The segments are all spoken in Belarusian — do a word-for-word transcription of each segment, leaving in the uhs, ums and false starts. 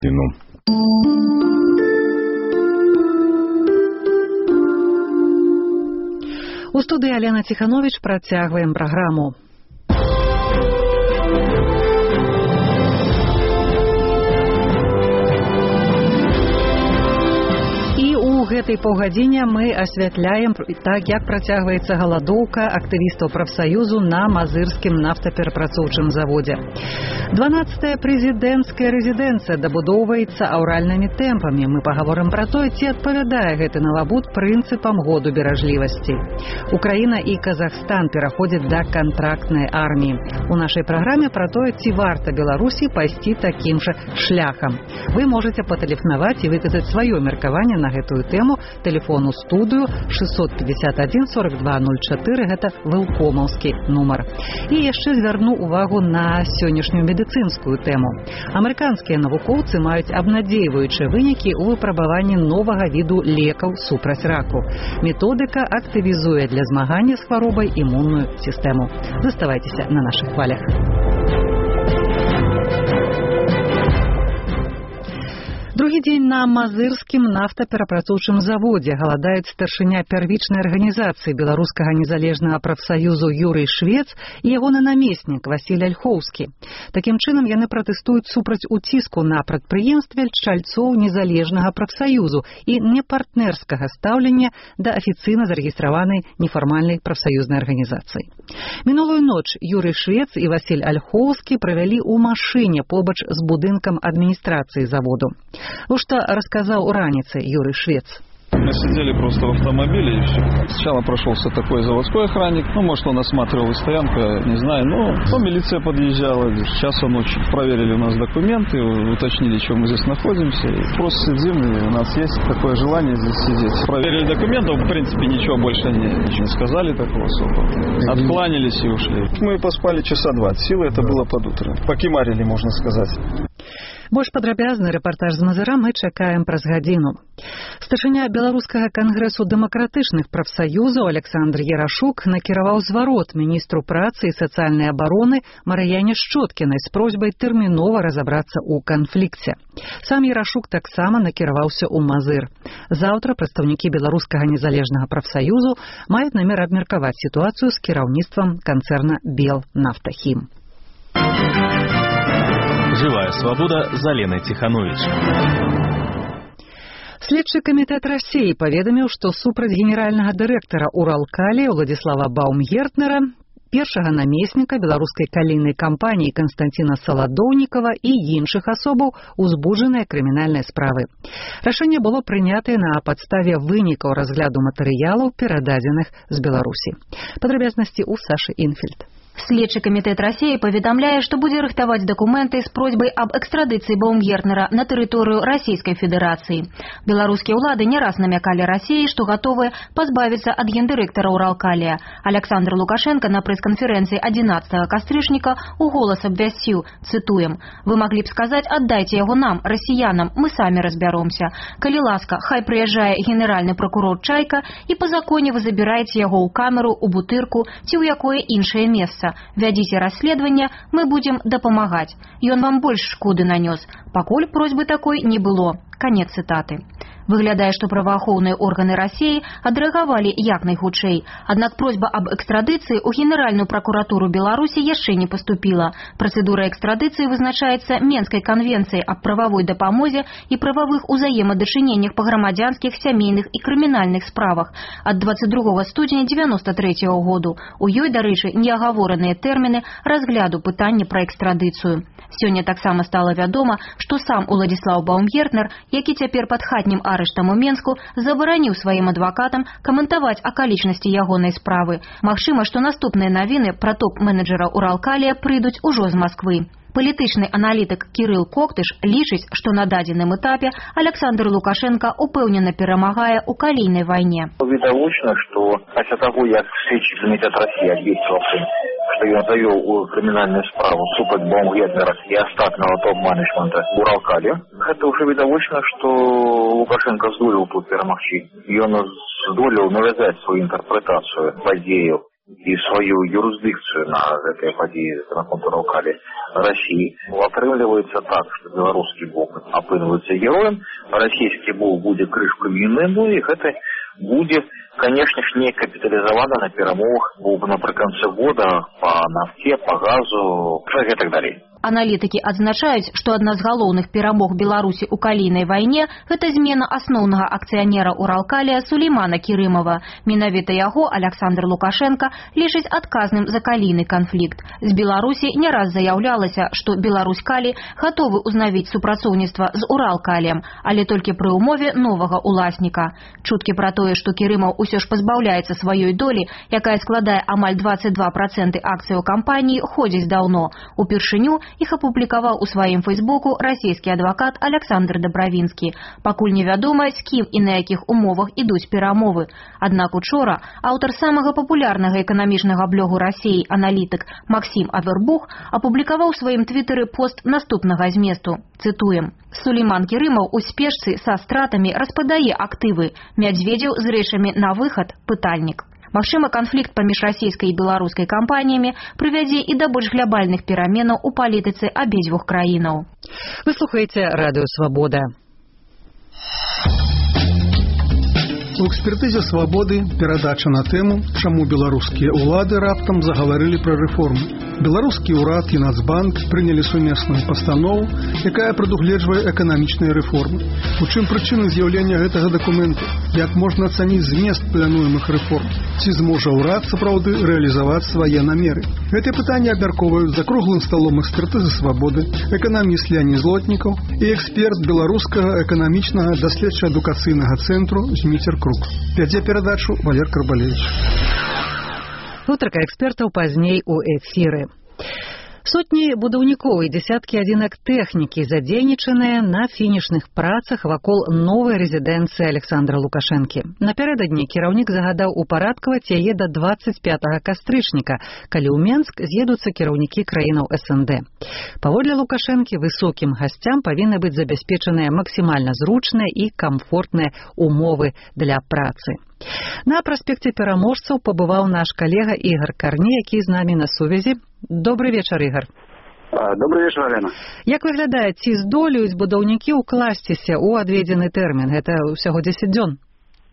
У студыі Алена Ціхановіч працягваем праграму. У гэтай паўгадзіне мы асвятляем, так як працягваецца галадоўка актывістаў прафсаюзу на мазырскім нафтаперапрацоўчым заводзе. дванаццатая прэзідэнцкая рэзідэнцыя дабудоўваецца аўральнымі тэмпамі. Мы пагаворым пра тое, ці адпавядае гэты навабуд прынцыпам году беражлівасці. Украіна і Казахстан пераходзяць да кантрактнай арміі. У нашай праграме пра тое, ці варта Беларусі пайсці такім жа шляхам. Вы можаце патэлефанаваць і выказаць сваё меркаванне на гэтую тэму. Телефон у студыю шестьсот пятьдесят один сорок два ноль четыре, гэта вэлкомаўскі нумар. І яшчэ звярну увагу на сённяшнюю медыцынскую тэму. Амерыканскія навукоўцы маюць абнадзейваючыя вынікі ў выпрабаванні новага віду лекаў супраць раку. Методыка актывізуе для змагання з хваробай імунную сістэму. Заставайцеся на нашых хвалях. Другі дзень на мазырскім нафтаперапрацоўчым заводзе галадаюць старшыня первічнай арганізацыі беларускага незалежнага прафсаюзу Юрый Швец і ягоны намеснік Васіль Альхоўскі. Такім чынам яны пратэстуюць супраць уціску на прадпрыемстве чальцоў незалежнага прафсаюзу і непартнерскага стаўлення да афіцыйна зарэгістраванай нефармальнай прафсаюзнай арганізацыі. Мінулую ноч Юрый Швец і Васіль Альхоўскі правялі ў машыне побач з будынкам адміністрацыі заводу. Вот что рассказал раніцай Юрий Швец. Мы сидели просто в автомобиле и все. Сначала прошелся такой заводской охранник. Ну, может, он осматривал стоянку, не знаю. Но ну, милиция подъезжала. Часа ночи проверили у нас документы, уточнили, что мы здесь находимся. И просто сидим, и у нас есть такое желание здесь сидеть. Проверили документы, в принципе, ничего больше не, ничего не сказали такого особо. Откланялись и ушли. Мы поспали часа два. Силы это было под утро. Покемарили, можно сказать. Больш падрабязны рэпартаж з Мазыра мы чакаем праз гадзіну. Старшыня беларускага кангрэсу дэмакратычных прафсаюзаў Александр Ярашук накіраваў зварот міністру працы і сацыяльнай абароны Марыяне Шчоткінай з просьбай тэрмінова разабрацца ў канфлікце. Сам Ярашук таксама накіраваўся ў Мазыр. Заўтра прадстаўнікі беларускага незалежнага прафсаюзу маюць намер абмеркаваць сітуацыю з кіраўніцтвам канцэрна Белнафтахім. Живая свобода з Аленай Ціхановіч. Следчы камітэт Расіі паведаміў, што супраць генеральнага дырэктара Уралкалі Уладзіслава Баумгертнера, першага намесніка беларускай калійнай кампаніі Канстанціна Саладоўнікава і іншых асобаў узбуджаныя крымінальныя справы. Рашэнне было прынятае на падставе вынікаў разгляду матэрыялаў, перададзеных з Беларусі. Падрабязнасці ў Сашы Інфельд. Следчы камітэт Расіі паведамляе, што будзе рыхтаваць дакументы з просьбай аб экстрадыцыі Баумгертнера на тэрыторыю Расійскай Федэрацыі. Беларускія ўлады не раз намякалі Расіі, што гатовыя пазбавіцца ад гендырэктара Уралкалія. Александр Лукашенко на прэс-канферэнцыі адзінаццатага кастрычніка у голас абвясціў, цытуем: «Вы маглі б сказаць, аддайце яго нам, расіянам, мы самі разбяромся. Калі ласка, хай прыязджае генеральны пракурор Чайка і па законе вы забіраеце яго ў камеру, у бутырку ці ў якое іншае месца. Вядзіце расследаванне, мы будзем дапамагаць. Ён вам больш шкоды нанёс. Пакуль просьбы такой не было». Канец цытаты. Выглядае, што праваахоўныя органы Расіі адрэагавалі як найхутчэй. Аднак просьба аб экстрадыцыі ў Генеральную пракуратуру Беларусі яшчэ не паступіла. Працэдура экстрадыцыі вызначаецца Менскай канвенцыяй аб прававой дапамозе і прававых узаемадачыненнях па грамадзянскіх, сямейных і крымінальных справах ад дваццаць другога студзеня дзевяноста трэцяга году. У ёй, дарэчы, неагавораныя тэрміны разгляду пытання пра экстрадыцыю. Сёння таксама стала вядома, што сам Уладзіслаў Баумгертнер, які цяпер пад хатнім арыштам у Менску, забараніў сваім адвакатам каментаваць акалічнасці ягонай справы. Магчыма, што наступныя навіны пра топ-менеджера Уралкалія прыйдуць ужо з Масквы. Палітычны аналітык Кірыл Коктыш лічыць, што на дадзеным этапе Александр Лукашенко упэўнена перамагае ў калійнай вайне. Відавочна, што пасля таго, як следчы камітэт Расіі абвесціўся, што ён завёў у крымінальную справу супраць Баумгертнера і астатняга топ-менеджмента Уралкалі, гэта ўжо відавочна, што Лукашенко здолеў тут перамагчы. Ён здолеў навязаць сваю інтэрпрэтацыю падзеяў і сваю юрысдыкцыю на гэтай падзеі наконт Уралкалі России. Атрымліваецца так, што беларускі бок апынваецца героем, расійскі бок будзе крышкам віны, ну і гэта будзе, конечно ж, не капитализовано на перамовах напрыканцы года по нафте, по газу и так далее. Аналітыкі адзначаюць, што адна з галоўных перамог Беларусі ў калійнай вайне – гэта змена асноўнага акцыянера Уралкалія Сулеймана Керымова. Менавіта яго Александр Лукашенко лічыць адказным за калійны канфлікт. З Беларусі не раз заяўлялася, што Беларусь-Калі гатовы ўзнавіць супрацоўніцтва з Уралкаліем, але толькі пры ўмове новага уласніка. Чуткі пра тое, што Керымаў усё ж пазбаўляецца сваёй долі, якая складае амаль дваццаць два працэнты акцыяў кампаніі, ходзіць даўно. Упершыню іх апублікаваў у сваім фейсбуку расійскі адвакат Александр Добравінскі. Пакуль невядома, з кім і на якіх умовах ідуць перамовы. Аднак учора аўтар самага папулярнага эканамічнага блогу Расіі аналітык Максім Авербух апублікаваў у сваім твітары пост наступнага зместу. Цытуем. Сулейман Керымаў у спешцы са стратамі распадае актывы. Мядзведзеў з рэчамі на выхад – пытальнік. Магчыма, канфлікт паміж расійскай і беларускай кампаніямі прывядзе і да больш глобальных пераменаў у палітыцы абедзвюх краінаў. Вы слухаеце Радыё Свабода. У экспертызе «Свабоды» перадача на тэму, чаму беларускія ўлады раптам загаварылі пра рэформы. Беларускі ўрад і Нацбанк прынялі сумесную пастанову, якая прадугледжвае эканамічныя рэформы. У чым прычыны з'яўлення гэтага дакументу? Як можна ацаніць змест плануемых рэформ? Ці зможа ўрад сапраўды рэалізаваць свае намеры? Гэтыя пытанні абмяркоўваюць за круглым сталом экспертызы «Свабоды» эканаміст Леонид Злотнікаў і эксперт беларускага эканамічнага даследча-адукацыйнага цэнтру Зміцер Крук. Вядзе перадачу Валер Карбалевич. Гутарка экспертаў пазней у эфіры. Сотні будаўнікоў і дзесяткі адзінак тэхнікі задзейнічаныя на фінішных працах вакол новай рэзідэнцыі Александра Лукашэнкі. Напярэдадні кіраўнік загадаў упарадкаваць яе да дваццаць пятага кастрычніка, калі ў Менск з'едуцца кіраўнікі краінаў эс эн дэ. Паводле Лукашэнкі, высокім гасцям павінны быць забяспечаныя максімальна зручныя і камфортныя умовы для працы. На праспекце пераможцаў пабываў наш калега Ігор Карні, які з намі на сувязі. Добрый вечар, Ігор. Добрый вечар, Алена. Як выглядае, ці здолеюць будаўнікі ўкласціся ў адведзены тэрмін? Гэта ўсяго дзесяць дзён.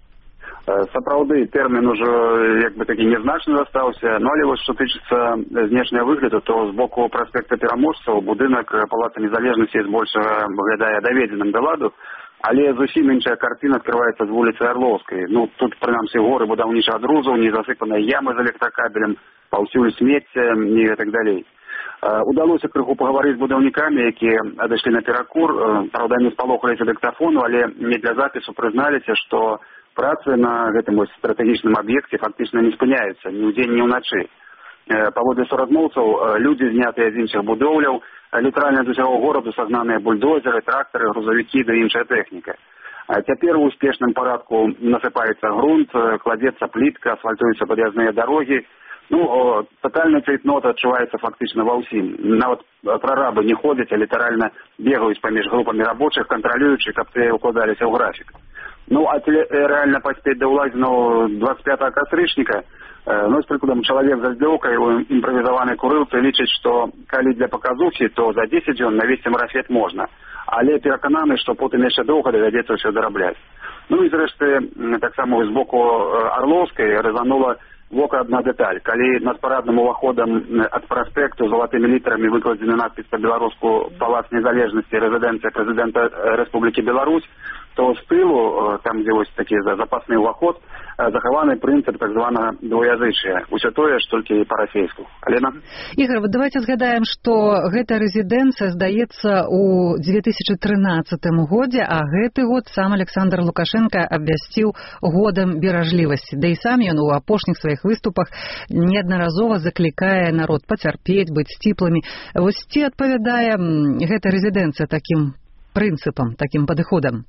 Сапраўды, тэрмін ужо як бы такі нязначны застаўся, но але вось што тычыцца знешняга выгляду, то з боку праспекта пераможцаў будынак Палаца Незалежнасці збольшага выглядае даведзеным да ладу, але зусім іншая карціна адкрываецца з вуліцы Арлоўскай. Ну, тут, прынамсі, горы будаўнічых адрузаў, не засыпаныя ямы з электракабелем, паўсюль смецце і так далей. Удалося крыху пагаварыць з будаўнікамі, якія адышлі наперакур. Праўда, не спалохаліся дыктафону, але не для запісу прызналіся, што працы на гэтым стратэгічным аб'екце фактычна не спыняюцца ні ўдзень, ні ўначы. Паводле суразмоўцаў, людзі, знятыя з іншых будоўляў, літаральна з усяго гораду сагнаныя бульдозеры, трактары, грузавікі да іншая тэхніка. Цяпер у успешным парадку насыпаецца грунт, кладзецца плітка, асфальтуюцца пад'язныя дарогі. Ну, тотальны цейтнот адчуваецца фактычна ва ўсім. Нават прарабы не ходзяць, а літаральна бегаюць паміж групамі рабочых, кантралюючы, каб тыя укладаліся ў графік. Ну, а рэальна паспець да ўлазіну дваццаць пятага кастрычніка, ну, з прыкладам, чалавек за злёўкай у імправізаванай курылцы лічыць, што калі для паказухі, то за дзесяць дзён навесці марафет можна. Але перакананы, што потым яшчэ доўга давядзецца ўсё дарабляць. Ну і зрэшты, таксама з боку Арлоўскай разанула вока адна дэталь. Калі над парадным уваходам ад праспекту залатымі літарамі выкладзены надпіс па-беларуску «Палац Незалежнасці, рэзідэнцыя прэзідэнта Рэспублікі Беларусь», то з тылу, там, дзе вось такі запасны ўваход, захаваны прынцып так званага двуязычия. Усё тое ж толькі па-расейску. Алена? Ігор, вот давайте згадаем, што гэта рэзідэнцыя здаецца ў две тысячы трынаццатым годзе, а гэты год сам Александр Лукашенко абвясціў годам беражлівасці. Да і сам ён у апошніх сваіх выступах неаднаразова заклікае народ пацярпець, быць сціплымі. Вось ці адпавядае гэта рэзідэнцыя такім прынцыпам, такім падыходам?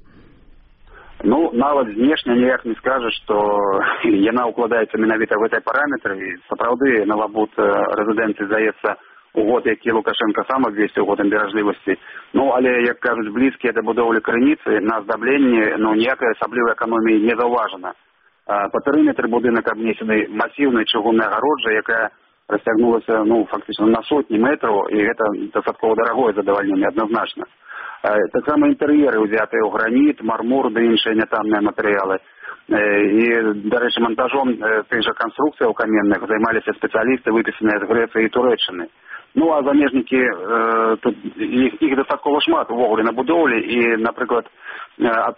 Ну, нават знешне ніяк не скажа, што яна укладаецца менавіта в гэтай параметры. Сапраўды, навабуд рэзідэнцыі здаецца у год, які Лукашенко сам абвесціў годам беражлівасці. Ну, але, як кажуць, блізкія да будоўлі крыніцы, на аздабленні, ну, ніякай асаблівай эканоміі не заўважана. Па перыметры будынак абнесены масіўнай чыгуннай агароджай, якая расцягнулася ну, фактычна на сотні метраў, і гэта дастаткова дарагое задавальненне адназначна. Таксама інтэр'еры ўзятыя ў граніт, мармур ды іншыя нятанныя матэрыялы. І, дарэчы, монтажом тых жа канструкцыяў каменных займаліся спецыялісты, выпісаныя з Грэцыі і Турэччыны. Ну, а замежнікі, э, тут, іх, іх дастаткова шмат увогуле на будоўлі, і, напрыклад, ад,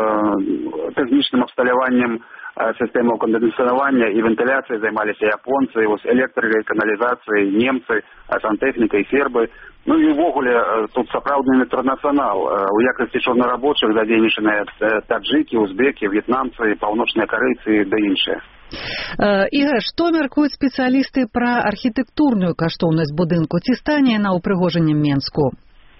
э, тэхнічным абсталяваннем сістэмаў кандэнсавання і вентыляцыі займаліся японцы, электрыкай, каналізацыяй, немцы, сантехнікай, сербы. Ну і ўвогуле тут сапраўдны інтэрнацыянал. У якасці чорнарабочых задзейнічаныя таджыкі, узбекі, в'етнамцы, паўночныя карэйцы ды іншыя. Ігор, што мяркуюць спецыялісты пра архітэктурную каштоўнасць будынку? Ці стане яна ўпрыгожаннем Менску?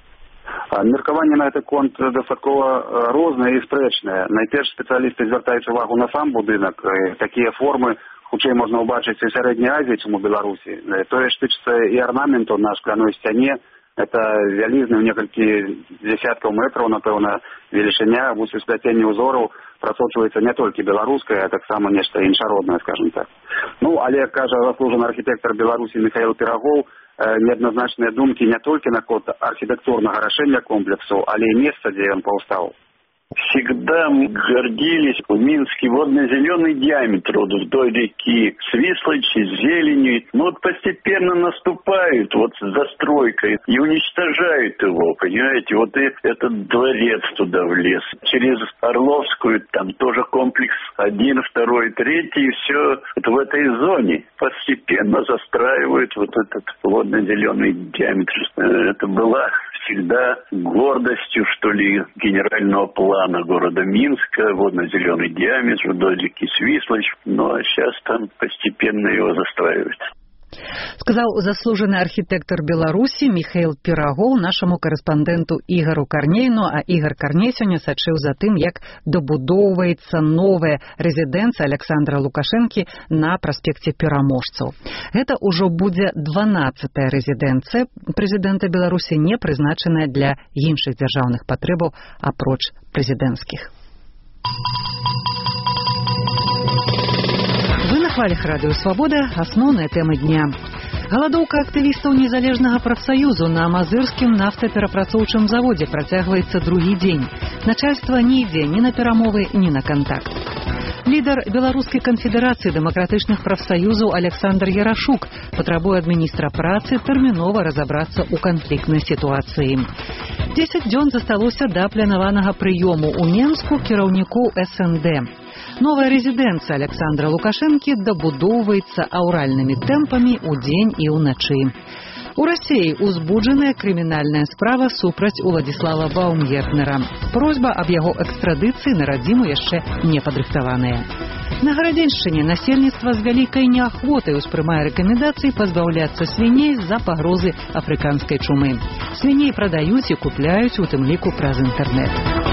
Меркаванне на гэты конт дастаткова рознае і спрэчнае. Найперш спецыялісты звяртаюць увагу на сам будынак. Такія формы хутчэй можна ўбачыць і ў Сярэдняй Азіі, чым у Беларусі. Тое ж тычыцца і арнаменту на шкляной сцяне. Это вялізны ў некалькі дзесяткаў метраў, напэўна, велічыня, вось у спляценні ўзораў прасочваецца не толькі беларускае, а таксама нешта іншароднае, скажем так. Ну, але, кажа заслужаны архітэктар Беларусі Михаил Пирогов, неадназначныя думкі не толькі наконт архітэктурнага рашэння комплексу, але і месца, дзе ён паўстаў. Всегда мы гордились в Минске водно-зеленый диаметр вот вдоль реки, с Вислочи, с зеленью. Но вот постепенно наступают вот с застройкой и уничтожают его, понимаете. Вот и этот дворец туда влез. Через Орловскую там тоже комплекс один, второй, третий. И все вот в этой зоне постепенно застраивают вот этот водно-зеленый диаметр. Это была всегда гордостью, что ли, генерального плана города Минска, водно-зеленый диаметр вдоль реки Свислочь, ну а сейчас там постепенно его застраивают. Сказал заслуженный архитектор Беларуси Михаил Пирогов нашему корреспонденту Игору Корней. Ну а Игорь Корней сегодня сачыў за тым, як добудоўваецца новая резиденция Александра Лукашенки на проспекте Пераможцаў. Это ўжо будзе дванаццатая резиденция президента Беларуси, не прызначаная для іншых дзяржаўных патрэбаў апроч прэзідэнцкіх. Вы на хвалях радыё «Свабода». Асноўная тэма дня. Галадоўка актывістаў незалежнага прафсаюзу на мазырскім нафтаперапрацоўчым заводзе працягваецца другі дзень. Начальства не ідзе ні на перамовы, ні на кантакт. Лідар Беларускай канфедэрацыі дэмакратычных прафсаюзаў Александр Ярашук патрабуе ад міністра працы тэрмінова разабрацца ў канфліктнай сітуацыі. дзесяць дзён засталося да планаванага прыёму ў Менску кіраўніку эс эн дэ. Новая резиденция Александра Лукашенки добудоўваецца аўральнымі тэмпамі ў дзень і ўначы. У России узбуджаная крымінальная справа супраць Уладзіслава Баумгертнера. Просьба аб яго экстрадыцыі на радзіму яшчэ не падрыхтаваная. На Гарадзеншчыне насельніцтва з вялікай неахвотай успрымае рэкамендацыі пазбаўляцца свіней з-за пагрозы афрыканскай чумы. Свіней прадаюць і купляюць, у тым ліку праз інтэрнэт.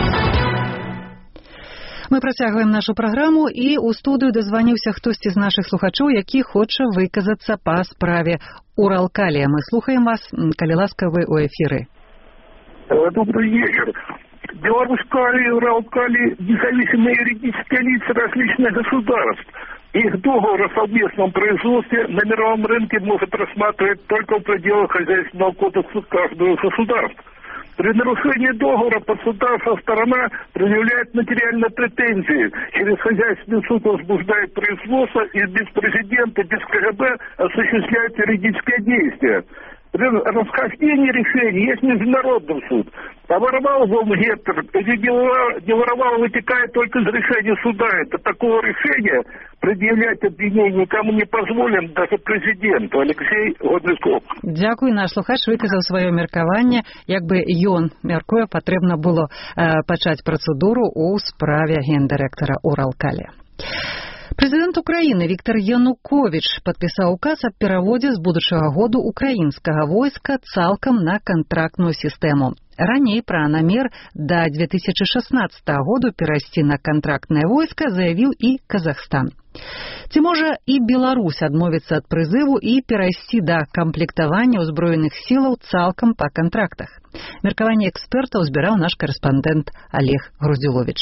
Мы працягваем нашу праграму, і ў студыю дазваніўся хтосьці з нашых слухачоў, які хоча выказацца па справе Уралкалия. Мы слухаем вас, калі ласка, вы ў эфіры. Добрый вечер. Белорусская и Уралкалия – независимые юридические лица различных государств. Их договор о совместном производстве на мировом рынке может рассматривать только в пределах хозяйственного кодекса каждого государства. При нарушении договора подсудавшая сторона предъявляет материальные претензии. Через хозяйственный суд возбуждает производство и без президента, без ка гэ бэ осуществляет юридическое действие. При расхождении решений есть международный суд. А воровал Баумгертнер или не воровал, вытекает только из решения суда. Это такого решения предъявлять обвинение никому не позволен, даже президенту. Алексей Годнисков. Дякую. Наш слухач выказаў сваё меркаванне. Як бы ён мяркуе, патрэбна было э, пачаць працэдуру ў справе гендырэктара Уралкалия. Президент Украины Виктор Янукович подписал указ о переводе с будущего года украинского войска цалком на контрактную систему. Ранее про намер до две тысячи шестнадцатого года перейти на контрактное войско заявил и Казахстан. Ці можа и Беларусь адмовіцца ад прызыву и перейти до комплектования узброеных силаў цалком по контрактах. Меркаванне экспертаў збіраў наш корреспондент Олег Груздзілович.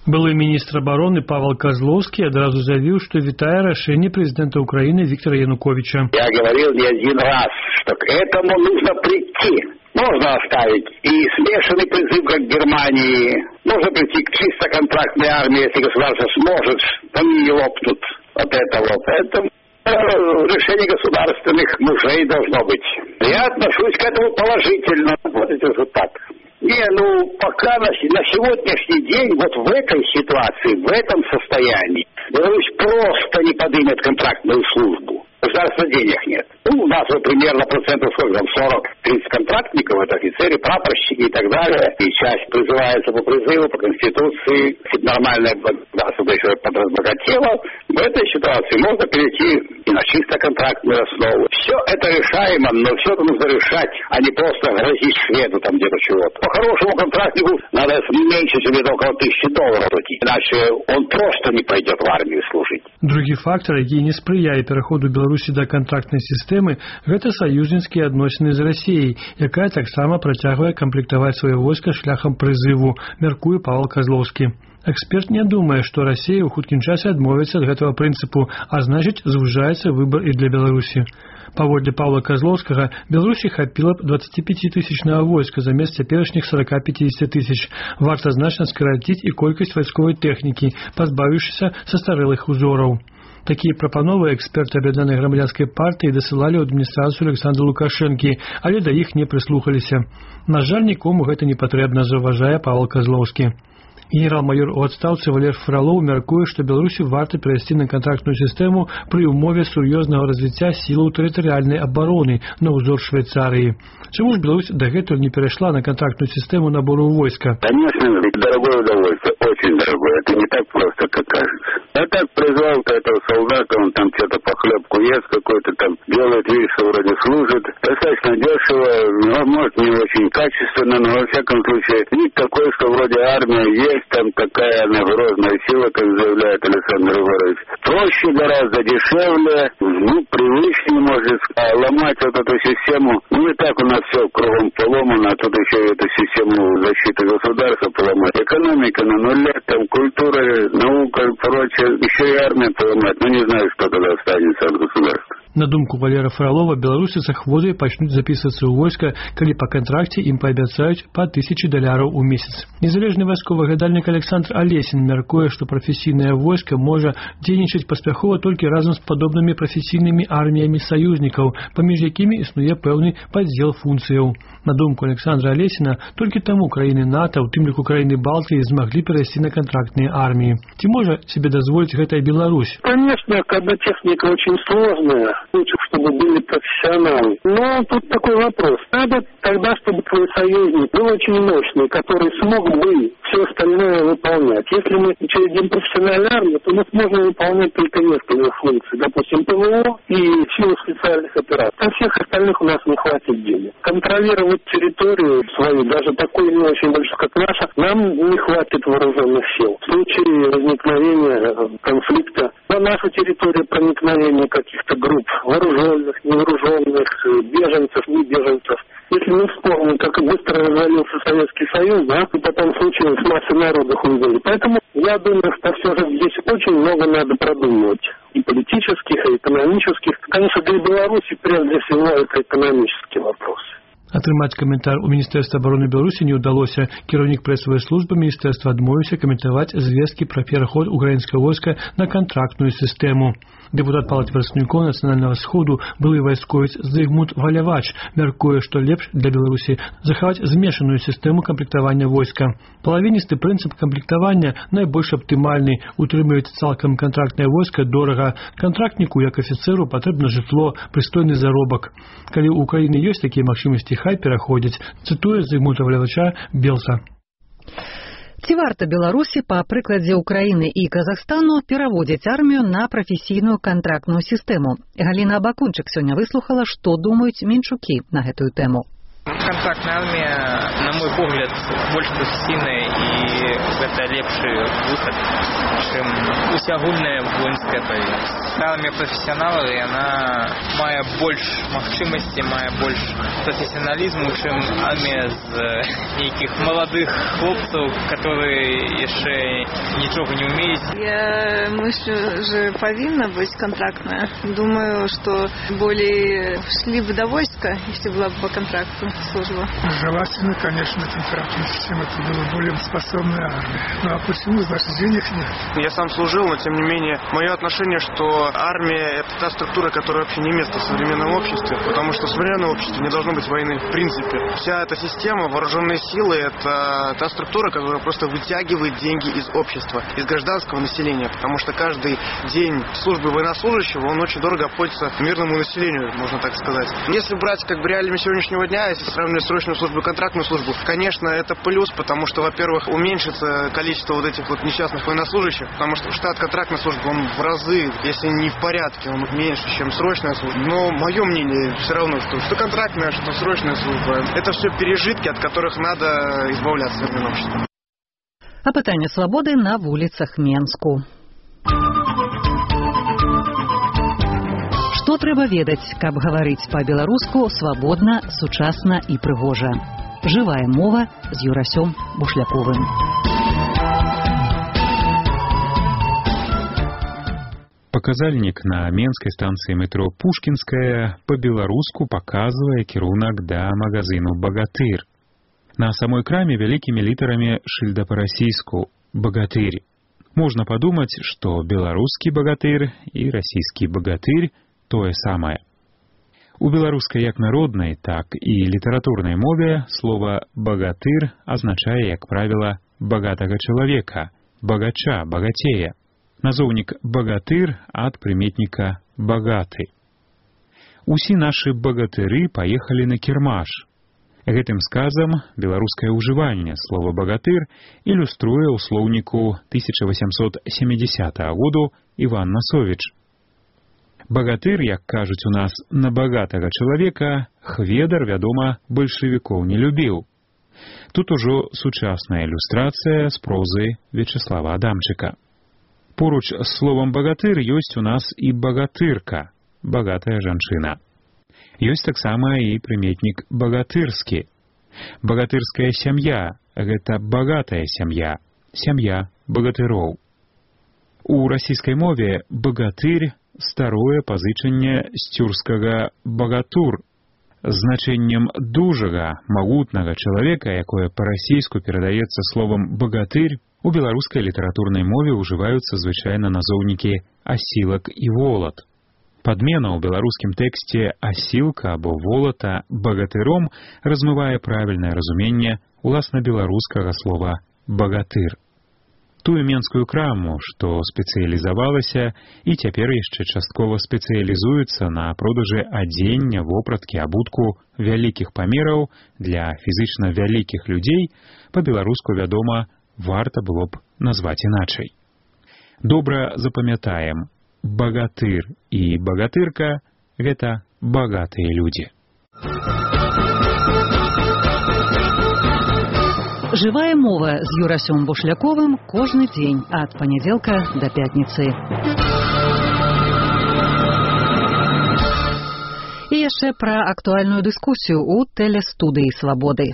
Былы міністр абароны Павел Козловский адразу заявіў, што вітае рашэнне прэзідэнта Украины Виктора Януковича. Я говорил не один раз, что к этому нужно прийти. Можно оставить и смешанный призыв, как в Германии. Можно прийти к чисто контрактной армии, если государство сможет, они не лопнут от этого. Поэтому решение государственных мужей должно быть. Я отношусь к этому положительно. Вот это вот так. Не, ну, пока на, на сегодняшний день, вот в этой ситуации, в этом состоянии, Беларусь просто не поднимет контрактную службу. Государства денег нет. Ну, у нас вот примерно процентов сколько там, сорок-тридцать контрактников, это офицеры, прапорщики и так далее. И часть призывается по призыву, по Конституции. Если нормальное государство еще подразбогатело, в этой ситуации можно перейти и на чисто контрактную основу. Все это решаемо, но все это нужно решать, а не просто грозить шведу там где-то чего-то. По-хорошему контрактнику надо меньше, чем где-то около тысячи долларов платить. Иначе он просто не пойдет в армию служить. Другі фактор, які не спрыяе пераходу Беларусі да кантрактнай сістэмы, гэта саюзнацкія адносіны з Расіяй, якая таксама працягвае камплектаваць сваё войска шляхам прызыву, мяркуе Павел Козловский. Эксперт не думае, што Расія ў хуткім часе адмовіцца ад гэтага прынцыпу, а значыць, звужаецца выбар і для Беларусі. Паводле Павла Козловскага, Беларусі хапіла б дваццаціпяцітысячнага войска замест цяперашніх сорок-пятьдесят тысяч. Варта значна скараціць і колькасць вайсковай тэхнікі, пазбавіўшыся састарэлых узораў. Такія прапановы эксперты Аб'яднанай грамадзянскай партыі дасылалі ў адміністрацыю Александра Лукашэнкі, але да іх не прыслухаліся. На жаль, нікому гэта не патрэбна, заўважае Павел Козловскі. Генерал-майор у адстаўцы Валер Фролоў мяркуе, што Беларусі варта перайсці на кантрактную сістэму пры ўмове сур'ёзнага развіцця сілаў тэрытарыяльнай абароны на ўзор Швейцарыі. Чаму ж Беларусь дагэтуль не перайшла на контрактную систему набора войска? Конечно, дорогое удовольствие, очень дорогое. Это не так просто, как кажется. Я так призвал-то этого солдата, он там что-то по хлебку ест какой-то там, делает вид, что вроде служит. Достаточно дешево, но, может, не очень качественно, но во всяком случае вид такой, что вроде армия есть, там такая она грозная сила, как заявляет Александр Егорович. Проще гораздо, дешевле, ну, привычнее, может, а ломать вот эту систему. Ну, и так у нас все кругом поломано, а тут еще и эту систему защиты государства поломать. Экономика на нуле, там культура, наука и прочее, еще и армия поломать. Ну, не знаю, что тогда останется от государства. На думку Валера Фролова, беларусы с ахвотай пачнуць записываться ў войска, калі по контракте им пообяцаюць по тысячи доляраў у месяц. Незалежны вайсковы гадальнік Александр Алесін мяркуе, што прафесійнае войска можа дзейнічаць паспяхова толькі разам з падобнымі прафесійнымі арміямі саюзнікаў, паміж якімі існуе пэўны падзел функцыяў. На думку Александра Алесіна, толькі таму краіны НАТО, у тым ліку краіны Балтыі, змаглі перайсці на контрактныя арміі. Ці можа себе дазволіць гэтая Беларусь? Конечно, когда техника очень сложная, лучше, чтобы были профессионалы. Но тут такой вопрос. Надо тогда, чтобы твой союзник был очень мощный, который смог бы все остальное выполнять. Если мы через профессиональную армию, то мы сможем выполнять только несколько функций. Допустим, ПВО и силы специальных операций. А всех остальных у нас не хватит денег. Контролировать территорию свою, даже такую не очень большую, как наша, нам не хватит вооруженных сил. В случае возникновения конфликта на нашу территорию, проникновения каких-то групп, вооруженных, невооруженных, беженцев, не беженцев. Если мы вспомним, как быстро развалился Советский Союз, да, и потом случилось масса народных увидели. Поэтому я думаю, что все же здесь очень много надо продумывать. И политических, и экономических. Конечно, для Беларуси прежде всего это экономический вопрос. Атрымаць каментар у Міністэрства абароны Беларусі не ўдалося. Кіраўнік прэсавай службы міністэрства адмовіўся каментаваць звесткі пра пераход украінскага войска на кантрактную сістэму. Дэпутат Палаты прадстаўнікоў нацыянальнага сходу, былы вайсковец Зыгмунд Галявач, мяркуе, што лепш для Беларусі захаваць змешаную сістэму камплектавання войска. Палавіністы прынцып камплектавання найбольш аптымальны, утрымліваць цалкам кантрактнае войска дорага. Кантрактніку, як афіцэру, патрэбна жытло, прыстойны заробак. Калі ў Украіны ёсць такія магчымасці, хай пераходзяць, цытуе Зыгмунда Галявача Белса. Ці варта Беларусі па прыкладзе Украіны і Казахстану пераводзіць армію на прафесійную кантрактную сістэму? Галіна Абакунчык сёння выслухала, што думаюць мінчукі на гэтую тэму. Контрактная армия, на мой погляд, больше профессийная и гэта лепшы выхад, чым усеагульная воінская павіннасць. Армія прафесіяналаў, яна мае больш магчымасці, мае больш прафесіяналізму, чым армія з нейкіх маладых хлопцаў, которые яшчэ нічога не умеюць. Я мыслю, что повинна быть контрактная. Думаю, что более шли бы до войска, если была бы по контракту служба. Желательно, конечно, контрактная система, это была более способная армия. Ну а почему? Значит, денег нет. Я сам служил, но тем не менее, мое отношение, что армия — это та структура, которая вообще не место в современном обществе, потому что в современном обществе не должно быть войны в принципе. Вся эта система, вооруженные силы — это та структура, которая просто вытягивает деньги из общества, из гражданского населения, потому что каждый день службы военнослужащего, он очень дорого обходится мирному населению, можно так сказать. Если брать как бы реалиями сегодняшнего дня, если сравнивать срочную службу и контрактную службу, конечно, это плюс, потому что, во-первых, уменьшится количество вот этих вот несчастных военнослужащих, потому что штат контрактной службы, он в разы, если не в порядке, он меньше, чем срочная служба. Но мое мнение все равно, что, что контрактная, что срочная служба, это все пережитки, от которых надо избавляться в современном обществе. А пытанне свабоды на вуліцах Менску. Што трэба ведаць, каб гаварыць па-беларуску свабодна, сучасна і прыгожа? Жывая мова з Юрасём Бушляковым. Паказальнік на менскай станцыі метро Пушкінская па-беларуску паказвае кірунак да магазыну «Багатыр». На самой краме вялікімі літарамі шыльда па-расійску «Багатырь». Можна падумаць, што беларускі багатыр і расійскі багатырь тое самае. У беларускай як народнай, так і літаратурнай мове слова «багатыр» азначае, як правіла, багатага чалавека, багача, багацея. Назоўнік «багатыр» ад прыметніка «багаты». Усі нашы багатыры паехалі на кірмаш. Гэтым сказам беларускае ўжыванне слова «багатыр» ілюструе ў слоўніку тысяча восемьсот семидесятого году Іван Насовіч. Багатыр, як кажуць у нас, на багатага чалавека, Хведар, вядома, бальшавікоў не любіў. Тут ужо сучасная ілюстрацыя з прозы Вячеслава Адамчыка. Поруч з словам «багатыр» ёсць у нас і багатырка, багатая жанчына. Ёсць таксама і прыметнік «багатырскі». Багатырская сям'я – гэта багатая сям'я, сям'я багатыроў. У расійскай мове «багатырь» – старое пазычанне з цюркскага «багатур», з значэннем дужага, магутнага чалавека, якое па-расійску перадаецца словам «багатырь», у беларускай літаратурнай мове ўжываюцца звычайна назоўнікі «асілак» і «волат». Падмена ў беларускім тэксце «асілка» або «волата» багатыром размывае правільнае разуменне уласна беларускага слова «багатыр». Тую менскую краму, што спецыялізавалася і цяпер яшчэ часткова спецыялізуецца на продажы адзення, вопраткі, абутку вялікіх памераў для фізічна вялікіх людзей, па-беларуску, вядома, варта было б назваць іначай. Добра запамятаем, багатыр і багатырка – гэта багатыя людзі. Жывая мова з Юрасём Бушляковым кожны дзень ад панядзелка да пятніцы. І яшчэ пра актуальную дыскусію ў тэлестудыі «Свабоды».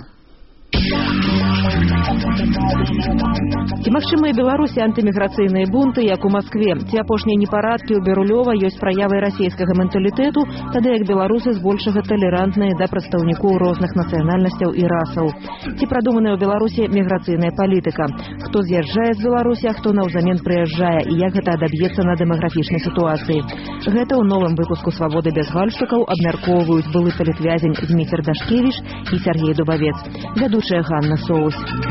Ці магчымыя Беларусі антыміграцыйныя бунты, як у Маскве? Ці апошнія непарадкі ў Берулёва ёсць праявай расійскага менталітэту, тады як беларусы збольшага талерантныя да прадстаўнікоў розных нацыянальнасцяў і расаў? Ці прадуманая ў Беларусі міграцыйная палітыка? Хто з'язджае з Беларусі, а хто наўзамен прыязджае, і як гэта адаб'ецца на дэмаграфічнай сітуацыі? Гэта ў новым выпуску «Свабоды без гальштукаў» абмяркоўваюць былы палітвязень Дмітр Дашкевіч і Сергей Дубавец. Вядучая Ганна Соус.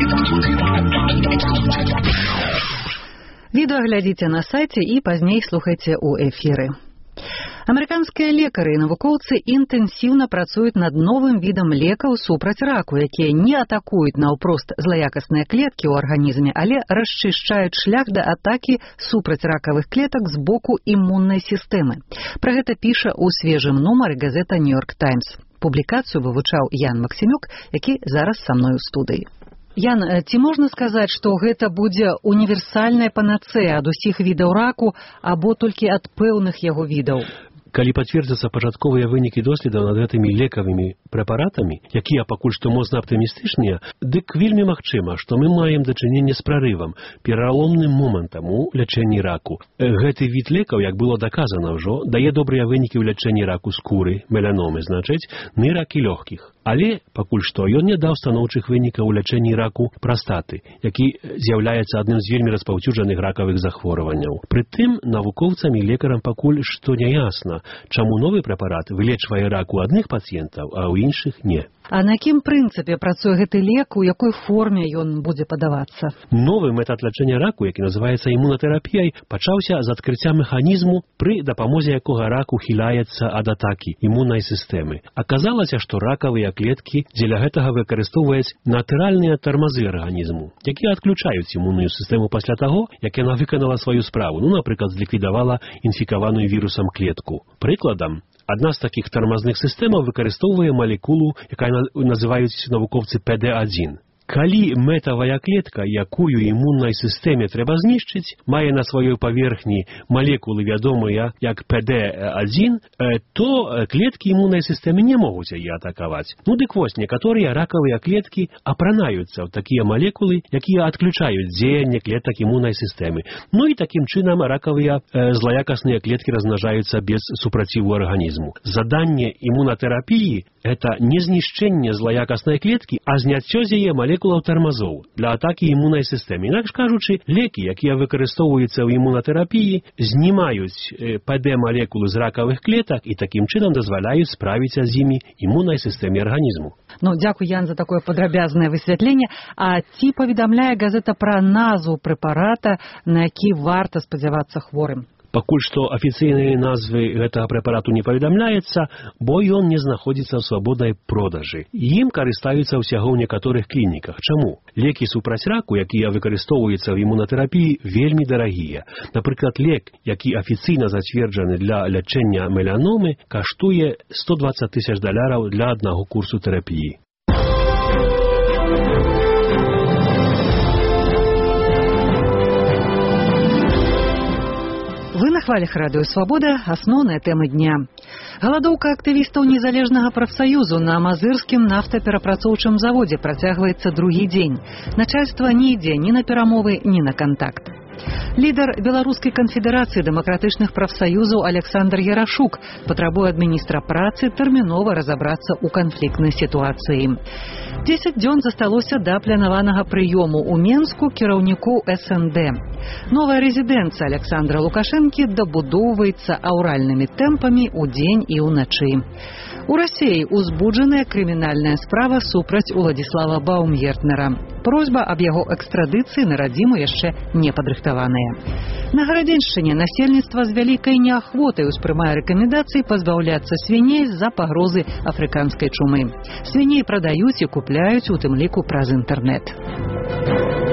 Відэа глядзіце на сайце і пазней слухайце ў эфіры. Амерыканскія лекары і навукоўцы інтэнсіўна працуюць над новым відам лекаў супраць раку, якія не атакуюць наўпрост злаякасныя клеткі ў арганізме, але расчышчаюць шлях да атакі супраць ракавых клетак з боку імуннай сістэмы. Пра гэта піша ў свежым нумары газета «Нью-Йорк Таймс». Публікацыю вывучаў Ян Максімюк, які зараз са мной у студыі. Ян, ці можна сказаць, што гэта будзе універсальная панацэя ад усіх відаў раку або толькі ад пэўных яго відаў? Калі пацвердзяцца пачатковыя вынікі доследаў над гэтымі лекавымі прэпаратамі, якія пакуль што моцна аптымістычныя, дык вельмі магчыма, што мы маем дачыненне з прарывам, пераломным момантам у лячэнні раку. Гэты від лекаў, як было даказана ўжо, дае добрыя вынікі ў лячэнні раку скуры, меланомы, значыць, нырак і лёгкіх. Але пакуль што ён не даў станоўчых вынікаў у лячэнні раку прастаты, які з'яўляецца адным з вельмі распаўсюджаных ракавых захворванняў. Прытым навукоўцам і лекарам пакуль што не ясна, чаму новы прэпарат вылечвае рак у адных пацыентаў, а ў іншых не. А на якім прынцыпе працуе гэты лек, у якой форме ён будзе падавацца? Новы метад лячэння раку, які называецца імунатэрапіяй, пачаўся з адкрыцця механізму, пры дапамозе якога рак ухіляецца ад атакі імуннай сістэмы. Аказалася, што ракавыя клеткі дзеля гэтага выкарыстоўваюць натуральныя тармазы арганізму, якія адключаюць імунную сістэму пасля таго, як яна выканала сваю справу, ну, напрыклад, зліквідавала інфікаваную вірусам клетку. Прыкладам, адна з такіх тармазных сістэмаў выкарыстоўвае малекулу, якая называюць навукоўцы пэ дэ адзін. Калі мэтавая клетка, якую імуннай сістэме трэба знішчыць, мае на сваёй паверхні малекулы, вядомыя як пэ дэ адзін, то клеткі імуннай сістэмы не могуць яе атакаваць. Ну дык вось, некаторыя ракавыя клеткі апранаюцца ў такія малекулы, якія адключаюць дзеянне клетак імуннай сістэмы. Ну і такім чынам ракавыя э, злаякасныя клеткі размнажаюцца без супраціву арганізму. Заданне імунатэрапіі – гэта не знішчэнне злаякаснай клеткі, а зняццё з яе малекулаў тармазоў для атакі імуннай сістэмы. Інакш кажучы, лекі, якія выкарыстоўваюцца ў імунатэрапіі, знімаюць пэ дэ малекулы з ракавых клетак і такім чынам дазваляюць справіцца з імі імуннай сістэме арганізму. Ну, дзякуй, Ян, за такое падрабязнае высвятленне. А ці паведамляе газета пра назву прэпарата, на які варта спадзявацца хворым? Пакуль што афіцыйныя назвы гэтага прэпарату не паведамляецца, бо ён не знаходзіцца ў свабоднай продажы. Ім карыстаюцца ўсяго ў некаторых клініках. Чаму? Лекі супраць раку, якія выкарыстоўваюцца ў імунатэрапіі, вельмі дарагія. Напрыклад, лек, які афіцыйна зацверджаны для лячэння меланомы, каштуе сто дваццаць тысяч даляраў для аднаго курсу тэрапіі. Вы на хвалях радыё «Свабода» асноўныя тэмы дня. Галадоўка актывістаў незалежнага прафсаюзу на мазырскім нафтаперапрацоўчым заводзе працягваецца другі дзень. Начальства не ідзе ні на перамовы, ні на кантакт. Лідар Беларускай канфедэрацыі дэмакратычных прафсаюзаў Александр Ярашук патрабуе ад міністра працы тэрмінова разабрацца ў канфліктнай сітуацыі. Дзесяць дзён засталося да планаванага прыёму ў Менску кіраўніку эс эн дэ. Новая рэзідэнцыя Александра Лукашэнкі дабудоўваецца аўральнымі тэмпамі ўдзень і ўначы. У Расіі узбуджаная крымінальная справа супраць Уладзіслава Баумгертнера. Просьба аб яго экстрадыцыі на радзіму яшчэ не падрыхтаваная. На Гарадзеншчыне насельніцтва з вялікай неахвотай успрымае рэкамендацыі пазбаўляцца свіней з-за пагрозы афрыканскай чумы. Свіней прадаюць і купляюць, у тым ліку праз інтэрнэт.